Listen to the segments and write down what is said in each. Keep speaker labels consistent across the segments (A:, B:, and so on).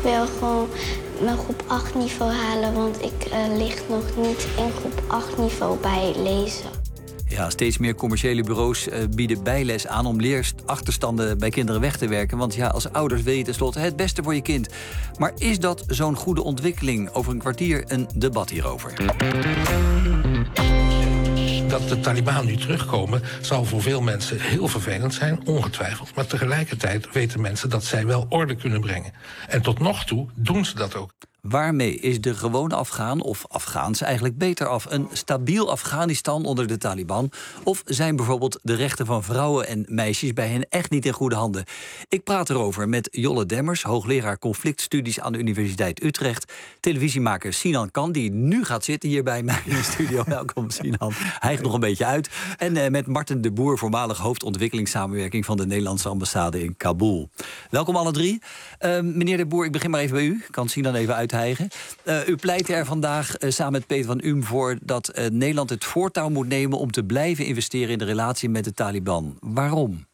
A: wil gewoon mijn groep 8 niveau halen, want ik lig nog niet in groep 8 niveau bij lezen.
B: Ja, steeds meer commerciële bureaus bieden bijles aan om leerachterstanden bij kinderen weg te werken. Want ja, als ouders wil je tenslotte het beste voor je kind. Maar is dat zo'n goede ontwikkeling? Over een kwartier een debat hierover.
C: Dat de Taliban nu terugkomen zal voor veel mensen heel vervelend zijn, ongetwijfeld. Maar tegelijkertijd weten mensen dat zij wel orde kunnen brengen. En tot nog toe doen ze dat ook.
B: Waarmee is de gewone Afghaan of Afghaans eigenlijk beter af? Een stabiel Afghanistan onder de Taliban? Of zijn bijvoorbeeld de rechten van vrouwen en meisjes bij hen echt niet in goede handen? Ik praat erover met Jolle Demmers, hoogleraar conflictstudies aan de Universiteit Utrecht. Televisiemaker Sinan Khan, die nu gaat zitten hier bij mij in de studio. Welkom Sinan. Hij hijgt nog een beetje uit. En met Marten de Boer, voormalig hoofdontwikkelingssamenwerking van de Nederlandse ambassade in Kabul. Welkom alle drie. Meneer de Boer, ik begin maar even bij u. Kan Sinan even uithijgen. U pleit er vandaag samen met Peter van Uhm voor dat Nederland het voortouw moet nemen om te blijven investeren in de relatie met de Taliban. Waarom?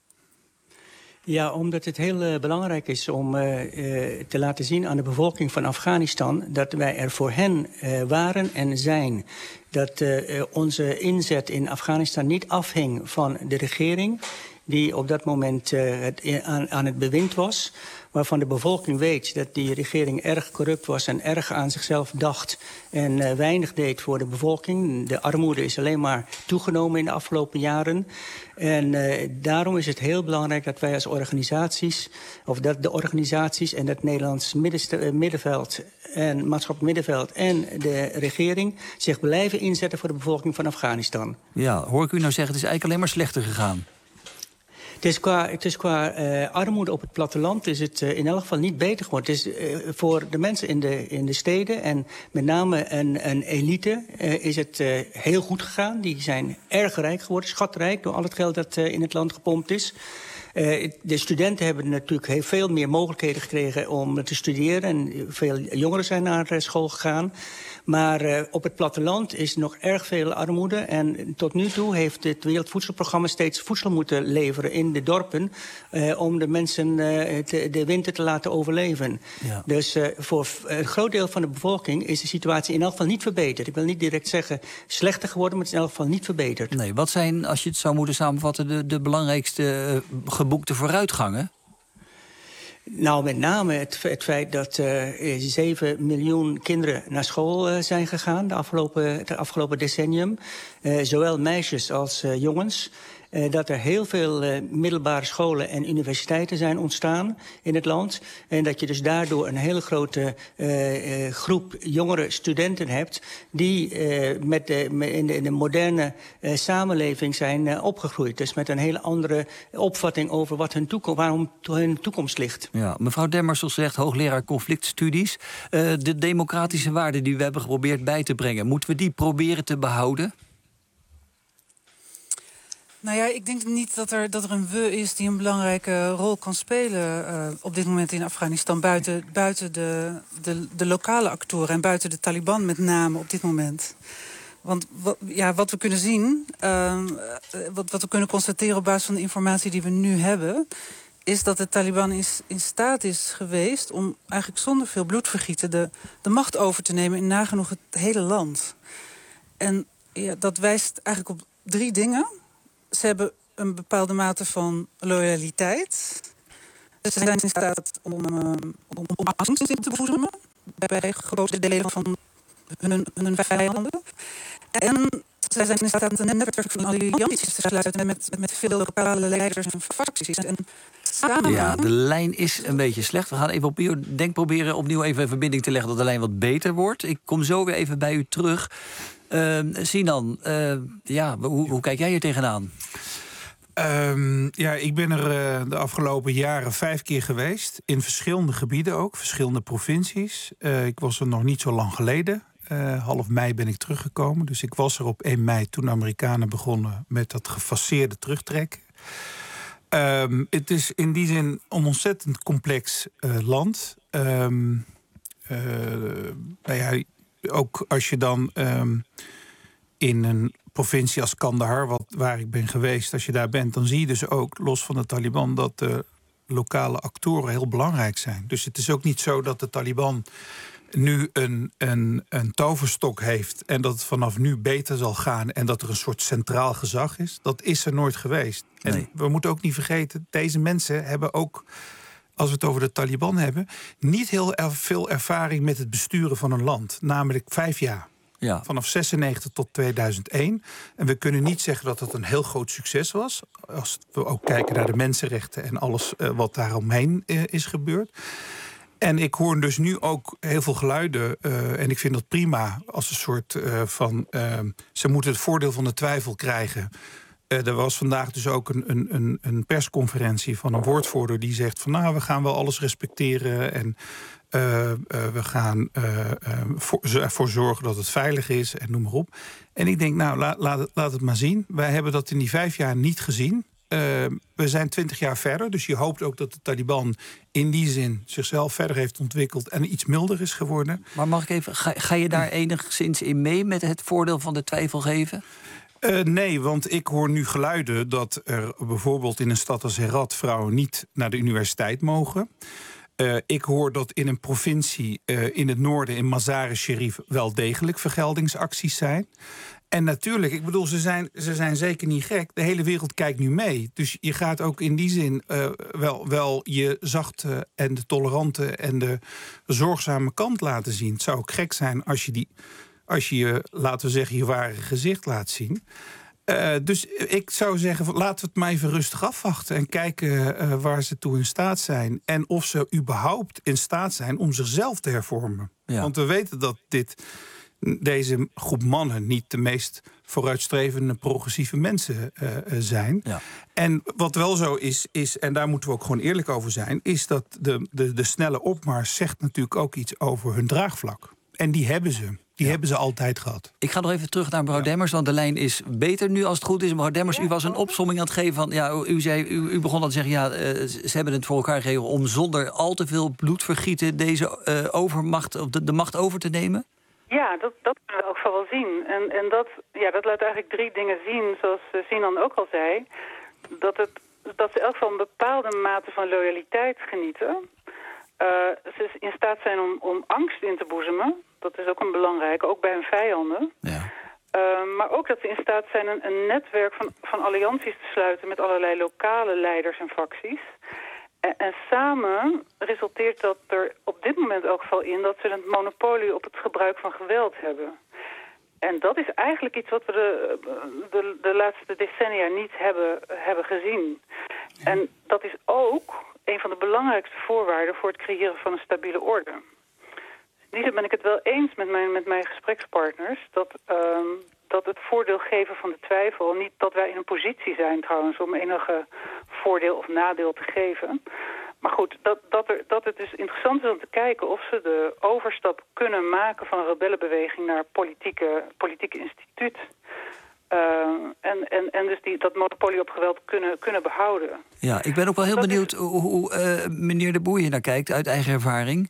D: Ja, omdat het heel belangrijk is om te laten zien aan de bevolking van Afghanistan dat wij er voor hen waren en zijn. Dat onze inzet in Afghanistan niet afhing van de regering die op dat moment aan het bewind was, waarvan de bevolking weet dat die regering erg corrupt was en erg aan zichzelf dacht en weinig deed voor de bevolking. De armoede is alleen maar toegenomen in de afgelopen jaren. En daarom is het heel belangrijk dat wij als organisaties, of dat de organisaties en het Nederlands middenveld en maatschappelijk middenveld en de regering zich blijven inzetten voor de bevolking van Afghanistan.
B: Ja, hoor ik u nou zeggen, het is eigenlijk alleen maar slechter gegaan.
D: Het is qua armoede op het platteland is het in elk geval niet beter geworden. Het is voor de mensen in de steden en met name een elite is het heel goed gegaan. Die zijn erg rijk geworden, schatrijk door al het geld dat in het land gepompt is. De studenten hebben natuurlijk veel meer mogelijkheden gekregen om te studeren. En veel jongeren zijn naar school gegaan. Maar op het platteland is nog erg veel armoede. En tot nu toe heeft het Wereldvoedselprogramma steeds voedsel moeten leveren in de dorpen om de mensen de winter te laten overleven. Ja. Dus voor een groot deel van de bevolking is de situatie in elk geval niet verbeterd. Ik wil niet direct zeggen slechter geworden, maar het is in elk geval niet verbeterd.
B: Nee, wat zijn, als je het zou moeten samenvatten, de belangrijkste geboekte vooruitgangen?
D: Nou, met name het feit dat 7 miljoen kinderen naar school zijn gegaan het afgelopen decennium. Zowel meisjes als jongens. Dat er heel veel middelbare scholen en universiteiten zijn ontstaan in het land. En dat je dus daardoor een hele grote groep jongere studenten hebt die in de moderne samenleving zijn opgegroeid. Dus met een hele andere opvatting over waarom hun toekomst ligt.
B: Ja, mevrouw Demmers zegt, hoogleraar conflictstudies. De democratische waarden die we hebben geprobeerd bij te brengen, moeten we die proberen te behouden?
E: Nou ja, ik denk niet dat er een we is die een belangrijke rol kan spelen op dit moment in Afghanistan. Buiten de lokale actoren en buiten de Taliban met name op dit moment. Want wat we kunnen zien, wat we kunnen constateren op basis van de informatie die we nu hebben, is dat de Taliban in staat is geweest om eigenlijk zonder veel bloedvergieten de macht over te nemen in nagenoeg het hele land. En ja, dat wijst eigenlijk op 3 dingen. Ze hebben een bepaalde mate van loyaliteit. Ze zijn in staat om angst te boezemen bij grote delen van hun vijanden. En zij zijn in staat een netwerk van allianties te sluiten met veel lokale leiders en facties. En samen...
B: Ja, de lijn is een beetje slecht. We gaan even proberen opnieuw even een verbinding te leggen dat de lijn wat beter wordt. Ik kom zo weer even bij u terug. Sinan, hoe kijk jij hier tegenaan?
F: Ik ben er de afgelopen jaren 5 keer geweest. In verschillende gebieden ook, verschillende provincies. Ik was er nog niet zo lang geleden. Half mei ben ik teruggekomen. Dus ik was er op 1 mei toen de Amerikanen begonnen met dat gefaseerde terugtrekken. Het is in die zin een ontzettend complex land. Ook als je dan in een provincie als Kandahar, waar ik ben geweest, als je daar bent, dan zie je dus ook, los van de Taliban, dat de lokale actoren heel belangrijk zijn. Dus het is ook niet zo dat de Taliban nu een toverstok heeft en dat het vanaf nu beter zal gaan en dat er een soort centraal gezag is. Dat is er nooit geweest.
B: Nee.
F: En we moeten ook niet vergeten, deze mensen hebben ook, als we het over de Taliban hebben, niet heel veel ervaring met het besturen van een land. Namelijk 5 jaar.
B: Ja.
F: Vanaf 96 tot 2001. En we kunnen niet zeggen dat het een heel groot succes was. Als we ook kijken naar de mensenrechten en alles wat daaromheen is gebeurd. En ik hoor dus nu ook heel veel geluiden. En ik vind dat prima als een soort van ze moeten het voordeel van de twijfel krijgen. Er was vandaag dus ook een persconferentie van een woordvoerder die zegt van nou, we gaan wel alles respecteren en we gaan ervoor zorgen dat het veilig is en noem maar op. En ik denk, nou, laat het maar zien. Wij hebben dat in die 5 jaar niet gezien. We zijn 20 jaar verder, dus je hoopt ook dat de Taliban in die zin zichzelf verder heeft ontwikkeld en iets milder is geworden.
B: Maar mag ik even, ga je daar enigszins in mee met het voordeel van de twijfel geven?
F: Nee, want ik hoor nu geluiden dat er bijvoorbeeld in een stad als Herat vrouwen niet naar de universiteit mogen. Ik hoor dat in een provincie in het noorden, in Mazar-e-Sharif, wel degelijk vergeldingsacties zijn. En natuurlijk, ik bedoel, ze zijn zeker niet gek. De hele wereld kijkt nu mee. Dus je gaat ook in die zin wel je zachte en de tolerante en de zorgzame kant laten zien. Het zou ook gek zijn als je, laten we zeggen, je ware gezicht laat zien. Dus ik zou zeggen, laten we het maar even rustig afwachten en kijken waar ze toe in staat zijn. En of ze überhaupt in staat zijn om zichzelf te hervormen. Ja. Want we weten dat deze groep mannen niet de meest vooruitstrevende progressieve mensen zijn. Ja. En wat wel zo is, en daar moeten we ook gewoon eerlijk over zijn, is dat de snelle opmars zegt natuurlijk ook iets over hun draagvlak. En die hebben ze. Die hebben ze altijd gehad.
B: Ik ga nog even terug naar mevrouw Demmers, want de lijn is beter nu als het goed is. Mevrouw Demmers, u was een opsomming aan het geven van, ja, u begon al te zeggen, ja, ze hebben het voor elkaar gegeven om zonder al te veel bloedvergieten deze overmacht, of de macht over te nemen?
E: Ja, dat kunnen we ook wel zien. En dat laat eigenlijk 3 dingen zien, zoals Sinan ook al zei. Dat ze in elk geval een bepaalde mate van loyaliteit genieten. Ze in staat zijn om angst in te boezemen. Dat is ook een belangrijke, ook bij hun vijanden. Ja. Maar ook dat ze in staat zijn een netwerk van allianties te sluiten met allerlei lokale leiders en facties. En samen resulteert dat er op dit moment ook geval in dat ze een monopolie op het gebruik van geweld hebben. En dat is eigenlijk iets wat we de laatste decennia niet hebben gezien. En dat is ook een van de belangrijkste voorwaarden voor het creëren van een stabiele orde. In die zin ben ik het wel eens met mijn gesprekspartners dat het voordeel geven van de twijfel, niet dat wij in een positie zijn trouwens om enige voordeel of nadeel te geven. Maar goed, dat het dus interessant is om te kijken of ze de overstap kunnen maken van een rebellenbeweging naar politieke instituut. En dus dat monopolie op geweld kunnen behouden.
B: Ja, ik ben ook wel heel benieuwd hoe meneer De Boer hier naar kijkt uit eigen ervaring.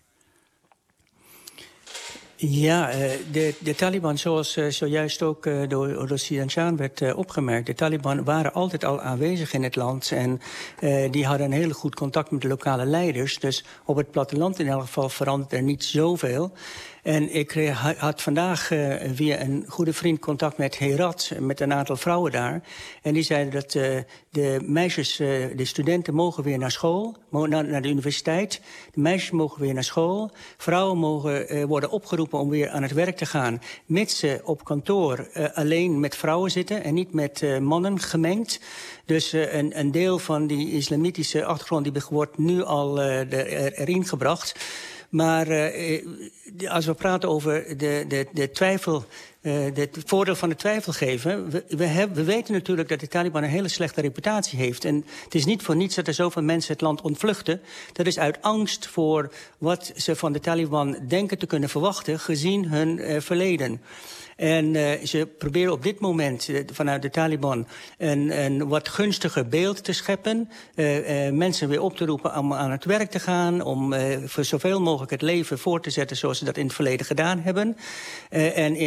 D: Ja, de Taliban, zoals zojuist ook door Sinan Shah werd opgemerkt, de Taliban waren altijd al aanwezig in het land en die hadden een heel goed contact met de lokale leiders. Dus op het platteland in elk geval verandert er niet zoveel. En ik had vandaag via een goede vriend contact met Herat, met een aantal vrouwen daar. En die zeiden dat de meisjes, de studenten mogen weer naar school, naar de universiteit. De meisjes mogen weer naar school. Vrouwen mogen worden opgeroepen om weer aan het werk te gaan, mits ze op kantoor alleen met vrouwen zitten en niet met mannen gemengd. Dus een deel van die islamitische achtergrond die wordt nu al erin gebracht. Maar als we praten over de twijfel, het voordeel van de twijfel geven, we weten natuurlijk dat de Taliban een hele slechte reputatie heeft. En het is niet voor niets dat er zoveel mensen het land ontvluchten. Dat is uit angst voor wat ze van de Taliban denken te kunnen verwachten, gezien hun verleden. En ze proberen op dit moment vanuit de Taliban een wat gunstiger beeld te scheppen. Mensen weer op te roepen om aan het werk te gaan, om voor zoveel mogelijk het leven voor te zetten zoals ze dat in het verleden gedaan hebben. En in Herat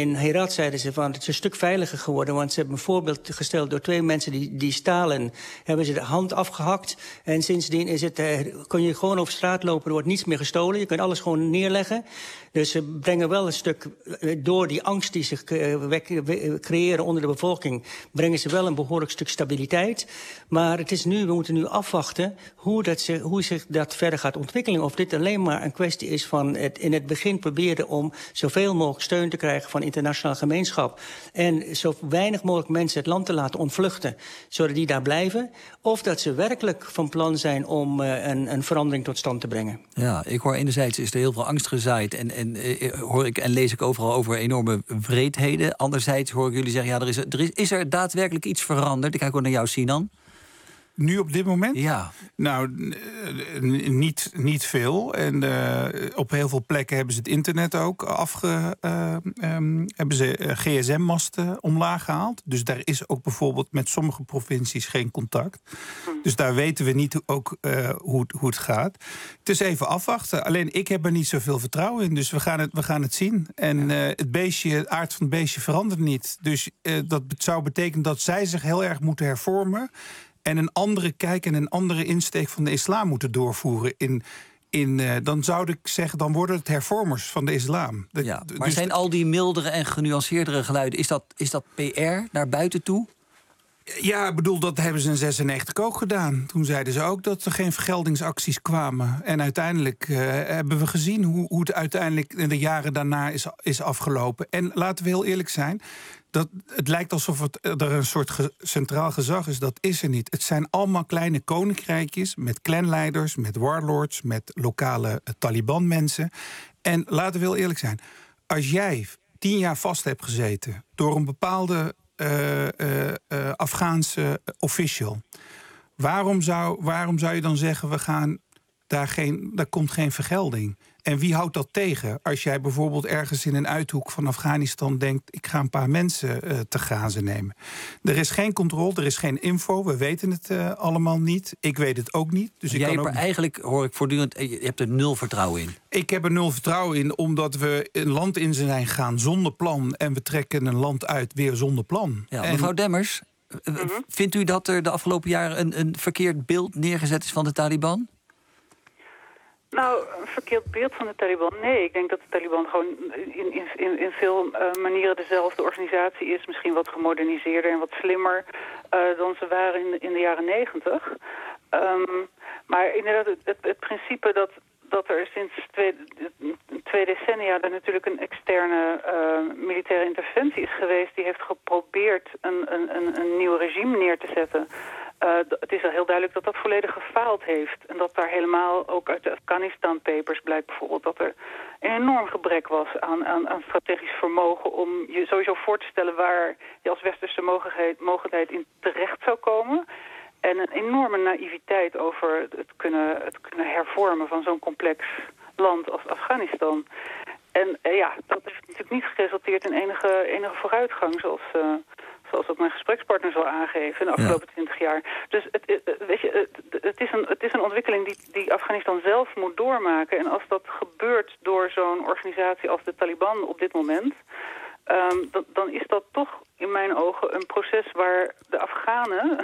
D: inderdaad zeiden ze van het is een stuk veiliger geworden. Want ze hebben een voorbeeld gesteld door 2 mensen die stalen. Hebben ze de hand afgehakt. En sindsdien kun je gewoon over straat lopen. Er wordt niets meer gestolen. Je kunt alles gewoon neerleggen. Dus ze brengen wel een stuk, door die angst die zich creëren onder de bevolking, brengen ze wel een behoorlijk stuk stabiliteit. Maar het is we moeten nu afwachten hoe zich dat verder gaat ontwikkelen. Of dit alleen maar een kwestie is van in het begin proberen om zoveel mogelijk steun te krijgen van de internationale gemeenschap. En zo weinig mogelijk mensen het land te laten ontvluchten, zodat die daar blijven. Of dat ze werkelijk van plan zijn om een verandering tot stand te brengen.
B: Ja, ik hoor enerzijds is er heel veel angst gezaaid en hoor ik en lees ik overal over enorme wreedheden. Anderzijds hoor ik jullie zeggen, ja, is er daadwerkelijk iets veranderd? Ik kijk ook naar jou, Sinan.
F: Nu op dit moment?
B: Ja.
F: Nou, niet veel. En op heel veel plekken hebben ze het internet ook hebben ze gsm-masten omlaag gehaald. Dus daar is ook bijvoorbeeld met sommige provincies geen contact. Dus daar weten we niet ook hoe het gaat. Het is even afwachten. Alleen ik heb er niet zoveel vertrouwen in. Dus we gaan het zien. En het aard van het beestje verandert niet. Dus dat zou betekenen dat zij zich heel erg moeten hervormen en een andere kijk en een andere insteek van de islam moeten doorvoeren. Dan zou ik zeggen, dan worden het hervormers van de islam.
B: Maar dus zijn al die mildere en genuanceerdere geluiden, is dat PR naar buiten toe?
F: Ja, ik bedoel, dat hebben ze in 1996 ook gedaan. Toen zeiden ze ook dat er geen vergeldingsacties kwamen. En uiteindelijk hebben we gezien hoe het uiteindelijk in de jaren daarna is afgelopen. En laten we heel eerlijk zijn, het lijkt alsof er een soort centraal gezag is. Dat is er niet. Het zijn allemaal kleine koninkrijkjes met clanleiders, met warlords, met lokale Taliban-mensen. En laten we heel eerlijk zijn, als jij 10 jaar vast hebt gezeten door een bepaalde Afghaanse official, waarom zou je dan zeggen, daar komt geen vergelding? En wie houdt dat tegen? Als jij bijvoorbeeld ergens in een uithoek van Afghanistan denkt, ik ga een paar mensen te grazen nemen. Er is geen controle, er is geen info. We weten het allemaal niet. Ik weet het ook niet. Dus jij hebt
B: eigenlijk, hoor ik voortdurend, je hebt er 0 vertrouwen in. Ik
F: heb er 0 vertrouwen in, omdat we een land in zijn gaan zonder plan en we trekken een land uit weer zonder plan.
B: Ja, mevrouw Demmers, vindt u dat er de afgelopen jaren een verkeerd beeld neergezet is van de Taliban?
E: Nou, een verkeerd beeld van de Taliban? Nee, ik denk dat de Taliban gewoon in veel manieren dezelfde organisatie is. Misschien wat gemoderniseerder en wat slimmer dan ze waren in de jaren 90. Maar inderdaad, het principe dat er sinds 2 decennia er natuurlijk een externe militaire interventie is geweest, die heeft geprobeerd een nieuw regime neer te zetten. Het is al heel duidelijk dat dat volledig gefaald heeft. En dat daar helemaal, ook uit de Afghanistan Papers blijkt bijvoorbeeld, dat er een enorm gebrek was aan strategisch vermogen om je sowieso voor te stellen waar je als westerse mogendheid in terecht zou komen. En een enorme naïviteit over het kunnen hervormen van zo'n complex land als Afghanistan. En dat heeft natuurlijk niet geresulteerd in enige vooruitgang, zoals ook mijn gesprekspartner al aangeven in de afgelopen 20 jaar. Dus het is een ontwikkeling die Afghanistan zelf moet doormaken. En als dat gebeurt door zo'n organisatie als de Taliban op dit moment, dan is dat toch in mijn ogen een proces waar de Afghanen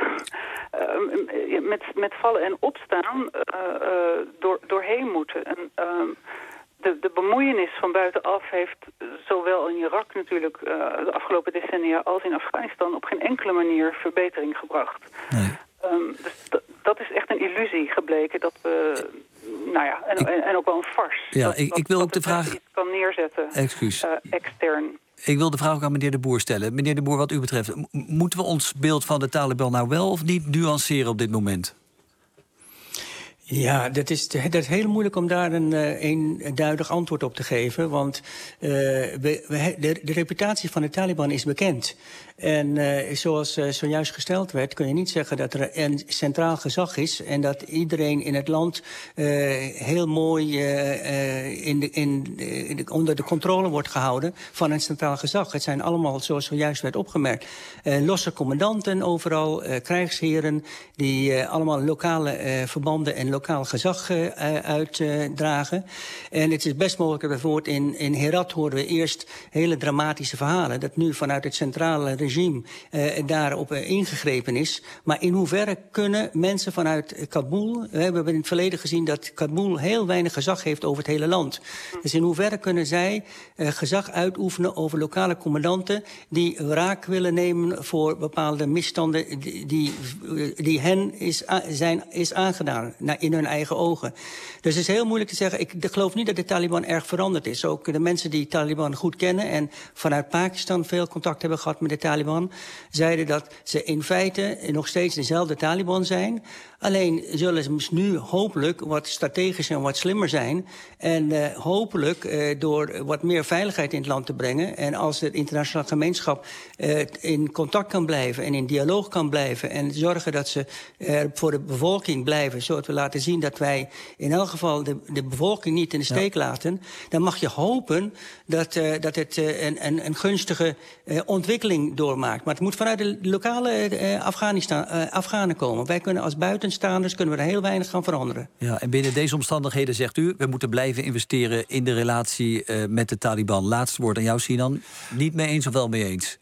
E: met vallen en opstaan doorheen moeten. En de bemoeienis van buitenaf heeft zowel in Irak natuurlijk de afgelopen decennia als in Afghanistan op geen enkele manier verbetering gebracht. Nee. Dus dat is echt een illusie gebleken dat we, en ook wel een farce.
B: Ja, ik wil ook de vraag
E: kan neerzetten. Extern.
B: Ik wil de vraag ook aan meneer De Boer stellen. Meneer De Boer, wat u betreft, moeten we ons beeld van de Taliban nou wel of niet nuanceren op dit moment?
D: Ja, dat is heel moeilijk om daar een eenduidig antwoord op te geven. Want de reputatie van de Taliban is bekend. En zoals zojuist gesteld werd, kun je niet zeggen dat er een centraal gezag is en dat iedereen in het land heel mooi onder de controle wordt gehouden van een centraal gezag. Het zijn allemaal, zoals zojuist werd opgemerkt, losse commandanten overal, krijgsheren die allemaal lokale verbanden en lokaal gezag uitdragen. En het is best mogelijk dat bijvoorbeeld in Herat hoorden we eerst hele dramatische verhalen. Dat nu vanuit het centrale regime daarop ingegrepen is. Maar in hoeverre kunnen mensen vanuit Kabul... We hebben in het verleden gezien dat Kabul heel weinig gezag heeft over het hele land. Dus in hoeverre kunnen zij gezag uitoefenen over lokale commandanten... die wraak willen nemen voor bepaalde misstanden die hen is aangedaan in hun eigen ogen. Dus het is heel moeilijk te zeggen. Ik geloof niet dat de Taliban erg veranderd is. Ook de mensen die Taliban goed kennen en vanuit Pakistan veel contact hebben gehad met de Taliban, zeiden dat ze in feite nog steeds dezelfde Taliban zijn. Alleen zullen ze nu hopelijk wat strategischer en wat slimmer zijn. En hopelijk door wat meer veiligheid in het land te brengen. En als de internationale gemeenschap in contact kan blijven en in dialoog kan blijven. En zorgen dat ze voor de bevolking blijven. Zodat we laten zien dat wij in elk geval de bevolking niet in de steek laten. Dan mag je hopen dat het een gunstige ontwikkeling doormaakt. Maar het moet vanuit de lokale Afghanen komen. Wij kunnen als buitenstaanders kunnen we er heel weinig gaan veranderen.
B: Ja, en binnen deze omstandigheden zegt u, we moeten blijven investeren in de relatie met de Taliban. Laatste woord aan jou, Sinan. Niet mee eens of wel mee eens?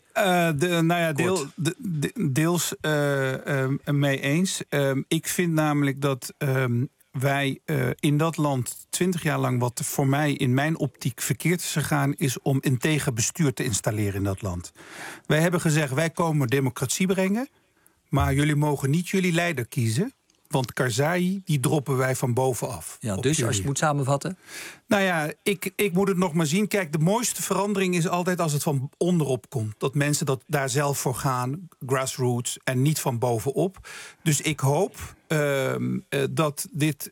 F: Deels mee eens. Ik vind namelijk dat wij in dat land 20 jaar lang... wat voor mij in mijn optiek verkeerd is gegaan... is om een tegenbestuur te installeren in dat land. Wij hebben gezegd, wij komen democratie brengen... maar jullie mogen niet jullie leider kiezen... want Karzai, die droppen wij van bovenaf.
B: Ja, dus jullie. Als je het moet samenvatten?
F: Nou ja, ik moet het nog maar zien. Kijk, de mooiste verandering is altijd als het van onderop komt. Dat mensen daar zelf voor gaan, grassroots, en niet van bovenop. Dus ik hoop dat dit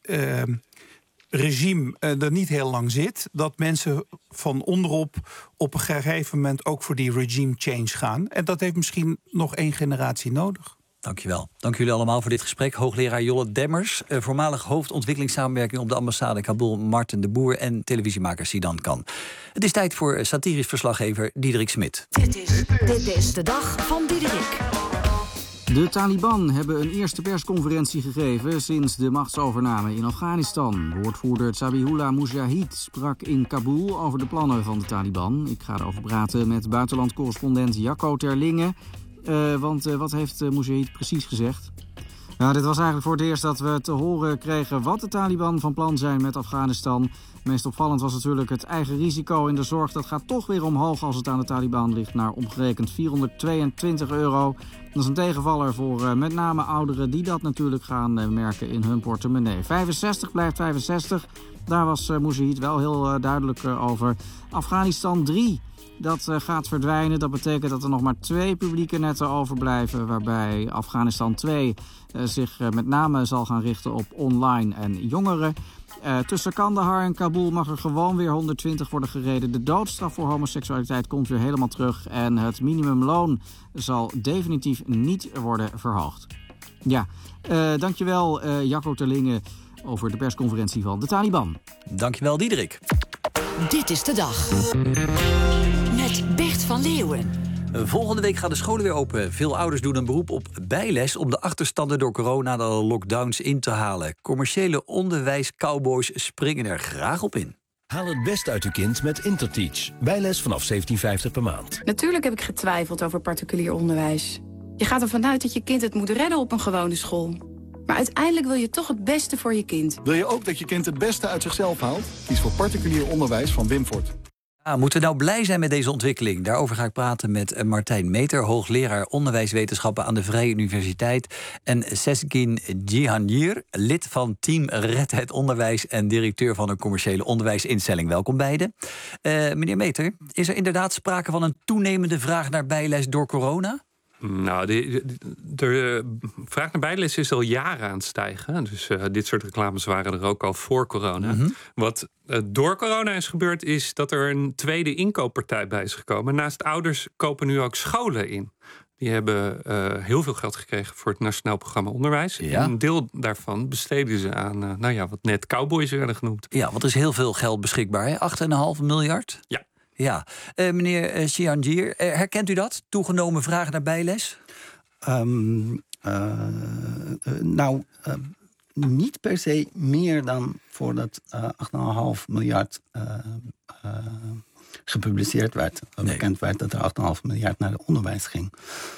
F: regime er niet heel lang zit. Dat mensen van onderop op een gegeven moment ook voor die regime change gaan. En dat heeft misschien nog 1 generatie nodig.
B: Dankjewel. Dank jullie allemaal voor dit gesprek. Hoogleraar Jolle Demmers, voormalig hoofd ontwikkelingssamenwerking op de ambassade in Kabul, Marten de Boer, en televisiemaker Sinan Kan. Het is tijd voor satirisch verslaggever Diederik Smit.
G: Dit is de dag van Diederik.
H: De Taliban hebben een eerste persconferentie gegeven sinds de machtsovername in Afghanistan. Woordvoerder Zabihullah Mujahid sprak in Kabul over de plannen van de Taliban. Ik ga erover praten met buitenlandcorrespondent Jacco Terlinge. Want wat heeft Mujahid precies gezegd? Ja, dit was eigenlijk voor het eerst dat we te horen kregen wat de Taliban van plan zijn met Afghanistan. Meest opvallend was natuurlijk het eigen risico in de zorg. Dat gaat toch weer omhoog als het aan de Taliban ligt naar omgerekend €422. Dat is een tegenvaller voor met name ouderen die dat natuurlijk gaan merken in hun portemonnee. 65 blijft 65. Daar was Mujahid wel heel duidelijk over. Afghanistan 3. Dat gaat verdwijnen. Dat betekent dat er nog maar 2 publieke netten overblijven, waarbij Afghanistan 2 zich met name zal gaan richten op online en jongeren. Tussen Kandahar en Kabul mag er gewoon weer 120 worden gereden. De doodstraf voor homoseksualiteit komt weer helemaal terug. En het minimumloon zal definitief niet worden verhoogd. Ja, dankjewel Jacco Terlinge over de persconferentie van de Taliban.
B: Dankjewel Diederik.
G: Dit is de dag. Met Bert van Leeuwen.
B: Volgende week gaan de scholen weer open. Veel ouders doen een beroep op bijles om de achterstanden door corona de lockdowns in te halen. Commerciële onderwijscowboys springen er graag op in.
I: Haal het best uit uw kind met Interteach. Bijles vanaf €17,50 per maand.
J: Natuurlijk heb ik getwijfeld over particulier onderwijs. Je gaat ervan uit dat je kind het moet redden op een gewone school. Maar uiteindelijk wil je toch het beste voor je kind.
K: Wil je ook dat je kind het beste uit zichzelf haalt? Kies voor particulier onderwijs van Wimfort.
B: Moeten we nou blij zijn met deze ontwikkeling? Daarover ga ik praten met Martijn Meter, hoogleraar onderwijswetenschappen aan de Vrije Universiteit, en Sezgin Jihangir, lid van Team Red het Onderwijs en directeur van een commerciële onderwijsinstelling. Welkom beiden. Meneer Meter, is er inderdaad sprake van een toenemende vraag naar bijles door corona?
L: Nou, de vraag naar bijles is al jaren aan het stijgen. Dus dit soort reclames waren er ook al voor corona. Mm-hmm. Wat door corona is gebeurd, is dat er een tweede inkooppartij bij is gekomen. Naast ouders kopen nu ook scholen in. Die hebben heel veel geld gekregen voor het Nationaal Programma Onderwijs. Ja. En een deel daarvan besteden ze aan, wat net cowboys werden genoemd.
B: Ja, want er is heel veel geld beschikbaar, hè? 8,5 miljard?
L: Ja.
B: Ja, meneer Jihangir, herkent u dat? Toegenomen vraag naar bijles?
M: niet per se meer dan voordat 8,5 miljard gepubliceerd werd. Bekend werd dat er 8,5 miljard naar het onderwijs ging.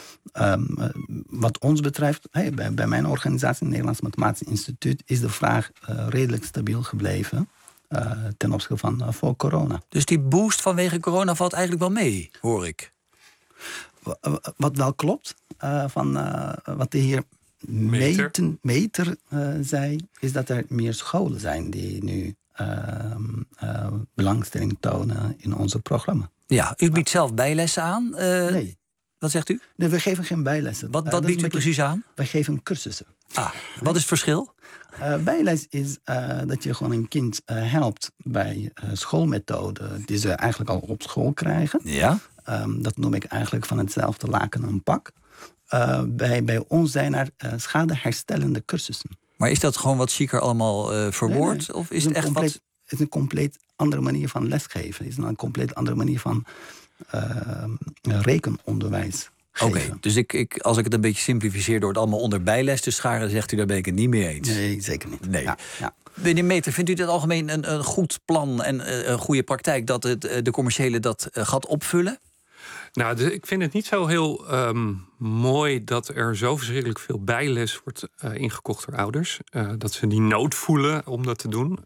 M: Wat ons betreft, bij mijn organisatie, het Nederlands Mathematisch Instituut, is de vraag redelijk stabiel gebleven ten opzichte van voor corona.
B: Dus die boost vanwege corona valt eigenlijk wel mee, hoor ik.
M: Wat wel klopt, van wat de heer Meter zei, is dat er meer scholen zijn die nu belangstelling tonen in onze programma.
B: Ja, u biedt zelf bijlessen aan?
M: Nee.
B: Wat zegt u?
M: Nee, we geven geen bijlessen.
B: Wat biedt u precies aan?
M: Wij geven cursussen.
B: Wat is het verschil?
M: Bijles is dat je gewoon een kind helpt bij schoolmethoden die ze eigenlijk al op school krijgen.
B: Ja.
M: Dat noem ik eigenlijk van hetzelfde laken een pak. Bij ons zijn er schadeherstellende cursussen.
B: Maar is dat gewoon wat chiquer allemaal verwoord? Nee. Of is het echt wat...
M: Het is een compleet andere manier van lesgeven. Het is een compleet andere manier van rekenonderwijs.
B: Oké, dus als ik het een beetje simplificeer door het allemaal onder bijles te scharen, zegt u, daar ben ik het niet mee eens.
M: Nee, zeker niet.
B: Nee. Ja. Meneer Meter, vindt u dit algemeen een goed plan en een goede praktijk dat de commerciële dat gaat opvullen?
L: Nou, ik vind het niet zo heel mooi dat er zo verschrikkelijk veel bijles wordt ingekocht door ouders. Dat ze die nood voelen om dat te doen.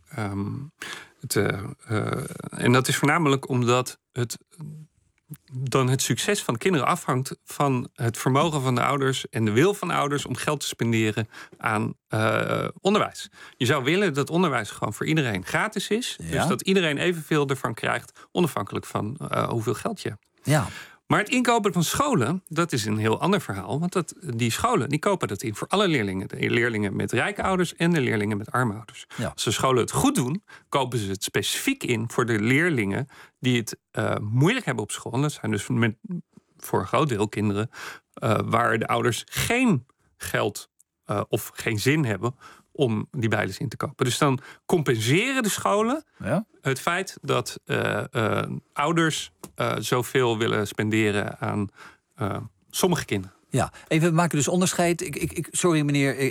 L: En dat is voornamelijk omdat het succes van de kinderen afhangt van het vermogen van de ouders en de wil van de ouders om geld te spenderen aan onderwijs. Je zou willen dat onderwijs gewoon voor iedereen gratis is. Ja? Dus dat iedereen evenveel ervan krijgt, onafhankelijk van hoeveel geld je hebt.
B: Ja.
L: Maar het inkopen van scholen, dat is een heel ander verhaal. Want die scholen die kopen dat in voor alle leerlingen. De leerlingen met rijke ouders en de leerlingen met arme ouders. Ja. Als de scholen het goed doen, kopen ze het specifiek in voor de leerlingen die het moeilijk hebben op school. En dat zijn dus voor een groot deel kinderen waar de ouders geen geld of geen zin hebben om die bijles in te kopen. Dus dan compenseren de scholen het feit dat ouders zoveel willen spenderen aan sommige kinderen.
B: Ja, even, we maken dus onderscheid. Sorry, meneer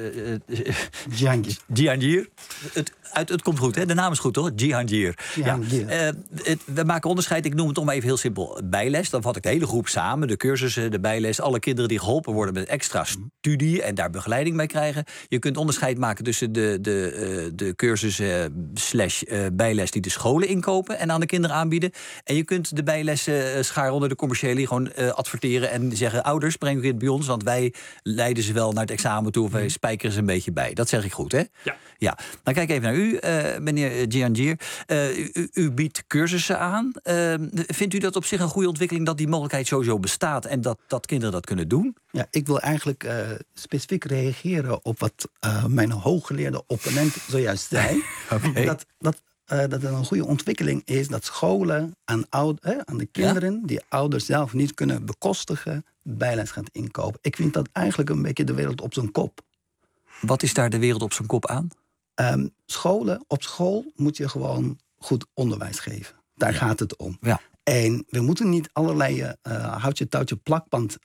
B: Jihangir. Het komt goed, hè? De naam is goed, hoor. Jihangir. Ja. We maken onderscheid, ik noem het om even heel simpel, bijles. Dan vat ik de hele groep samen, de cursussen, de bijles. Alle kinderen die geholpen worden met extra studie en daar begeleiding bij krijgen. Je kunt onderscheid maken tussen de cursussen bijles die de scholen inkopen en aan de kinderen aanbieden. En je kunt de bijlessen scharen onder de commerciële, gewoon adverteren en zeggen, ouders, breng u het bij ons, want wij leiden ze wel naar het examen toe of wij spijkeren ze een beetje bij. Dat zeg ik goed, hè? Ja. Dan kijk even naar u, meneer Jihangir. U biedt cursussen aan. Vindt u dat op zich een goede ontwikkeling dat die mogelijkheid sowieso bestaat en dat kinderen dat kunnen doen?
M: Ja, ik wil eigenlijk specifiek reageren op wat mijn hooggeleerde opponent zojuist zei.
B: Okay.
M: Dat het een goede ontwikkeling is dat scholen aan de kinderen die ouders zelf niet kunnen bekostigen, bijles gaat inkopen. Ik vind dat eigenlijk een beetje de wereld op zijn kop.
B: Wat is daar de wereld op zijn kop aan?
M: Op school moet je gewoon goed onderwijs geven. Daar gaat het om.
B: Ja.
M: En we moeten niet allerlei houtje, touwtje, plakband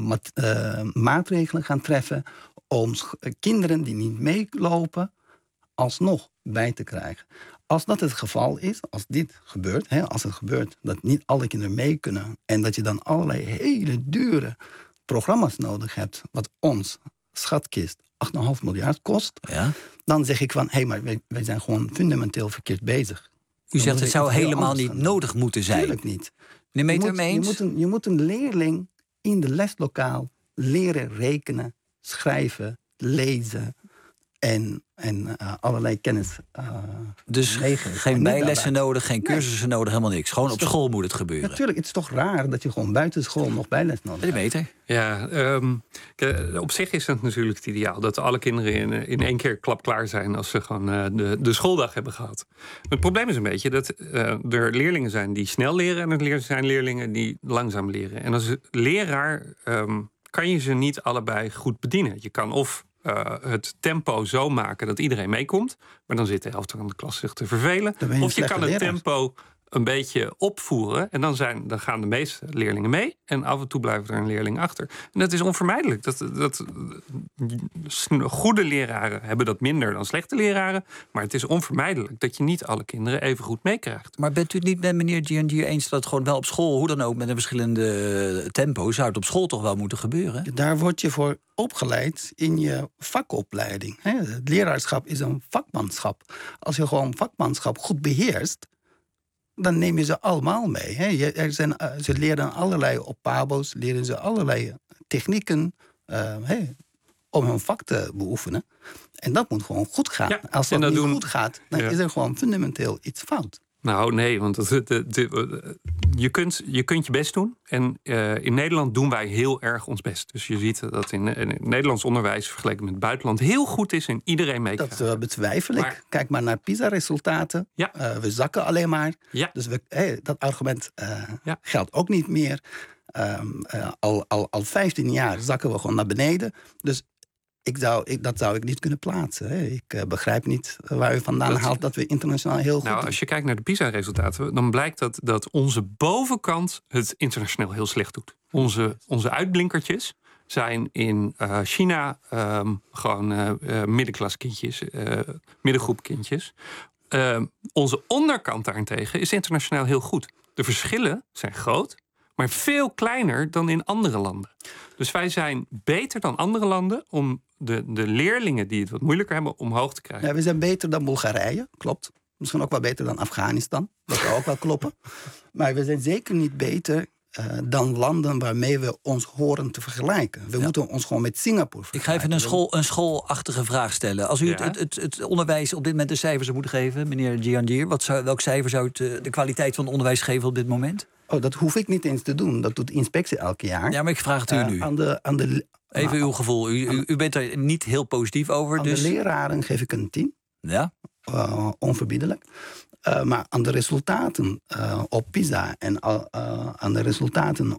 M: maatregelen gaan treffen om kinderen die niet meelopen alsnog bij te krijgen. Als dat het geval is, als dit gebeurt, als het gebeurt dat niet alle kinderen mee kunnen en dat je dan allerlei hele dure programma's nodig hebt, wat ons schatkist 8,5 miljard kost, dan zeg ik van, maar wij zijn gewoon fundamenteel verkeerd bezig.
B: U zegt het zou helemaal niet nodig moeten zijn.
M: Natuurlijk niet.
B: Meneer Meter, mee eens?
M: Je moet een leerling in de leslokaal leren rekenen, schrijven, lezen en allerlei kennis
B: dus geen bijlessen nodig, geen cursussen nodig, helemaal niks. Gewoon op school moet het gebeuren.
M: Natuurlijk, het is toch raar dat je gewoon buiten school nog bijles nodig hebt.
B: Meter?
L: Ja, op zich is het natuurlijk het ideaal dat alle kinderen in één keer klapklaar zijn als ze gewoon de schooldag hebben gehad. Het probleem is een beetje dat er leerlingen zijn die snel leren en er zijn leerlingen die langzaam leren. En als leraar kan je ze niet allebei goed bedienen. Je kan of het tempo zo maken dat iedereen meekomt, maar dan zit de helft van de klas zich te vervelen. Of je kan het tempo een beetje opvoeren. En dan gaan de meeste leerlingen mee. En af en toe blijven er een leerling achter. En dat is onvermijdelijk. Goede leraren hebben dat minder dan slechte leraren. Maar het is onvermijdelijk dat je niet alle kinderen even goed meekrijgt.
B: Maar bent u het niet met meneer Giangier eens dat het gewoon wel op school, hoe dan ook, met een verschillende tempo's, zou het op school toch wel moeten gebeuren?
M: Daar word je voor opgeleid in je vakopleiding. Het leraarschap is een vakmanschap. Als je gewoon vakmanschap goed beheerst, dan neem je ze allemaal mee. Ze leren allerlei op pabo's, leren ze allerlei technieken om hun vak te beoefenen. En dat moet gewoon goed gaan. Ja, als dat niet goed gaat, dan is er gewoon fundamenteel iets fout.
L: Nou, nee, want je kunt je best doen. En in Nederland doen wij heel erg ons best. Dus je ziet dat in Nederlands onderwijs vergeleken met het buitenland heel goed is en iedereen meekrijgt.
M: Dat betwijfel ik. Kijk maar naar PISA-resultaten. Ja. We zakken alleen maar. Ja. Dus dat argument geldt ook niet meer. Al 15 jaar zakken we gewoon naar beneden. Dus dat zou ik niet kunnen plaatsen. Ik begrijp niet waar u vandaan haalt dat we internationaal heel goed doen.
L: Als je kijkt naar de PISA-resultaten, dan blijkt dat onze bovenkant het internationaal heel slecht doet. Onze uitblinkertjes zijn in China gewoon middenklaskindjes, middengroep kindjes. Onze onderkant daarentegen is internationaal heel goed. De verschillen zijn groot, maar veel kleiner dan in andere landen. Dus wij zijn beter dan andere landen om de leerlingen die het wat moeilijker hebben omhoog te krijgen.
M: Ja, we zijn beter dan Bulgarije, klopt. Misschien ook wel beter dan Afghanistan. Dat zou ook wel kloppen. Maar we zijn zeker niet beter dan landen waarmee we ons horen te vergelijken. We moeten ons gewoon met Singapore vergelijken.
B: Ik ga even een schoolachtige vraag stellen. Als u het onderwijs op dit moment de cijfers zou moeten geven, meneer Giangier, welk cijfer zou u de kwaliteit van het onderwijs geven op dit moment?
M: Oh, dat hoef ik niet eens te doen. Dat doet de inspectie elke jaar.
B: Ja, maar ik vraag het u nu. Even uw gevoel. U bent er niet heel positief over.
M: Aan
B: dus
M: de leraren geef ik een 10.
B: Ja?
M: Onverbiddelijk. Maar aan de resultaten op PISA en aan de resultaten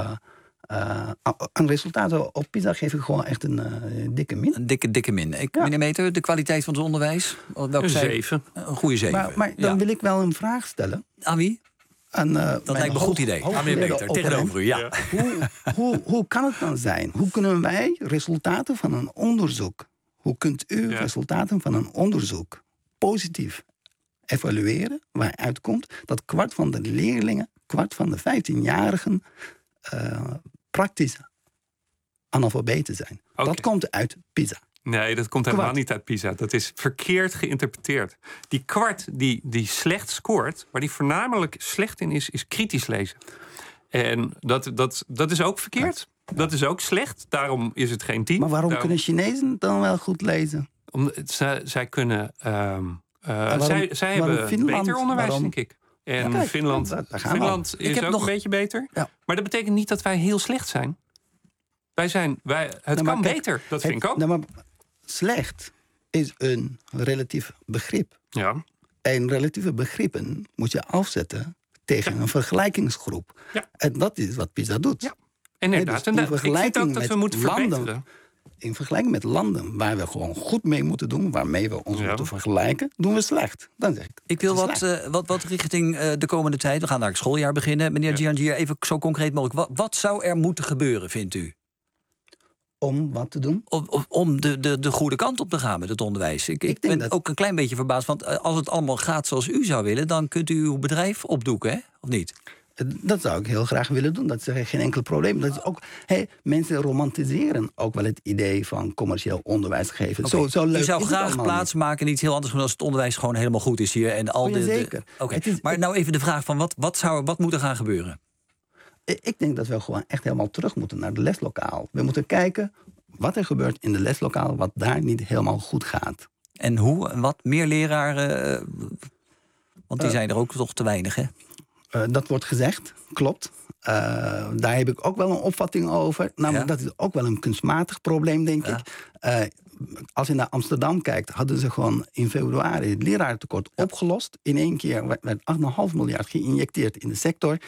M: op PISA geef ik gewoon echt een dikke min.
B: Een dikke min. Meneer Meter, de kwaliteit van het onderwijs?
L: Een 7.
B: Een goede 7.
M: Maar dan wil ik wel een vraag stellen.
B: Aan wie?
M: Dat
B: lijkt me een goed idee. Aan meneer Meter, tegenover u, ja.
M: Hoe kan het dan zijn? Hoe kunnen wij resultaten van een onderzoek, hoe kunt u resultaten van een onderzoek positief evalueren, waaruit komt dat kwart van de leerlingen, kwart van de 15-jarigen praktisch analfabeten zijn? Okay. Dat komt uit PISA.
L: Nee, dat komt helemaal niet uit PISA. Dat is verkeerd geïnterpreteerd. Die kwart die slecht scoort, waar die voornamelijk slecht in is kritisch lezen. En dat is ook verkeerd. Ja. Dat is ook slecht. Daarom is het geen 10.
M: Maar waarom kunnen Chinezen dan wel goed lezen?
L: Zij kunnen. Zij hebben Finland, beter onderwijs, denk ik. En Finland is ook een beetje beter. Ja. Maar dat betekent niet dat wij heel slecht zijn. Het kan beter, dat vind ik ook.
M: Maar slecht is een relatief begrip.
L: Ja.
M: En relatieve begrippen moet je afzetten tegen een vergelijkingsgroep. Ja. En dat is wat PISA doet.
L: Ja. En inderdaad, dus ik vind ook dat we moeten verbeteren.
M: In vergelijking met landen waar we gewoon goed mee moeten doen, waarmee we ons moeten vergelijken, doen we slecht. Dan zeg
B: ik wil wat richting de komende tijd. We gaan naar het schooljaar beginnen. Meneer Giangier, even zo concreet mogelijk. Wat zou er moeten gebeuren, vindt u?
M: Om wat te doen?
B: Om de goede kant op te gaan met het onderwijs. Ik ben ook een klein beetje verbaasd. Want als het allemaal gaat zoals u zou willen, dan kunt u uw bedrijf opdoeken, hè? Of niet?
M: Dat zou ik heel graag willen doen. Dat is geen enkel probleem. Dat is ook, mensen romantiseren ook wel het idee van commercieel onderwijs geven.
B: Okay.
M: Zo leuk
B: u zou graag plaats maken in iets heel anders als het onderwijs gewoon helemaal goed is hier. En
M: zeker.
B: Maar nou even de vraag van wat moet er gaan gebeuren?
M: Ik denk dat we gewoon echt helemaal terug moeten naar de leslokaal. We moeten kijken wat er gebeurt in de leslokaal, wat daar niet helemaal goed gaat.
B: En hoe? En wat? Meer leraren? Want die zijn er ook toch te weinig, hè?
M: Dat wordt gezegd, klopt. Daar heb ik ook wel een opvatting over. Namelijk, dat is ook wel een kunstmatig probleem, denk ik. Als je naar Amsterdam kijkt, hadden ze gewoon in februari het lerarentekort opgelost. In één keer werd 8,5 miljard geïnjecteerd in de sector.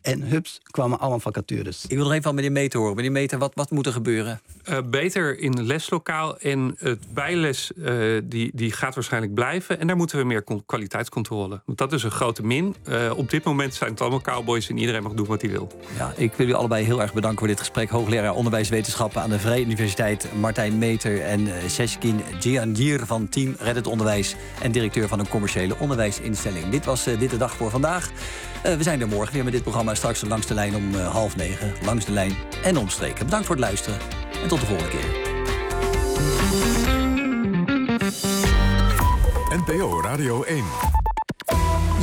M: En hups, kwamen allemaal vacatures.
B: Ik wil nog even van meneer Meter horen. Meneer Meter, wat moet er gebeuren?
L: Beter in een leslokaal. En het bijles die gaat waarschijnlijk blijven. En daar moeten we meer kwaliteitscontrole. Want dat is een grote min. Op dit moment zijn het allemaal cowboys en iedereen mag doen wat hij wil.
B: Ja, ik wil u allebei heel erg bedanken voor dit gesprek. Hoogleraar onderwijswetenschappen aan de Vrije Universiteit Martijn Meter en Seçkin Cihangir van Team Reddit Onderwijs en directeur van een commerciële onderwijsinstelling. Dit was Dit de Dag voor vandaag. We zijn er morgen weer met dit programma. Straks langs de lijn om 8:30. Langs de lijn en omstreken. Bedankt voor het luisteren en tot de volgende keer.
N: NPO Radio 1.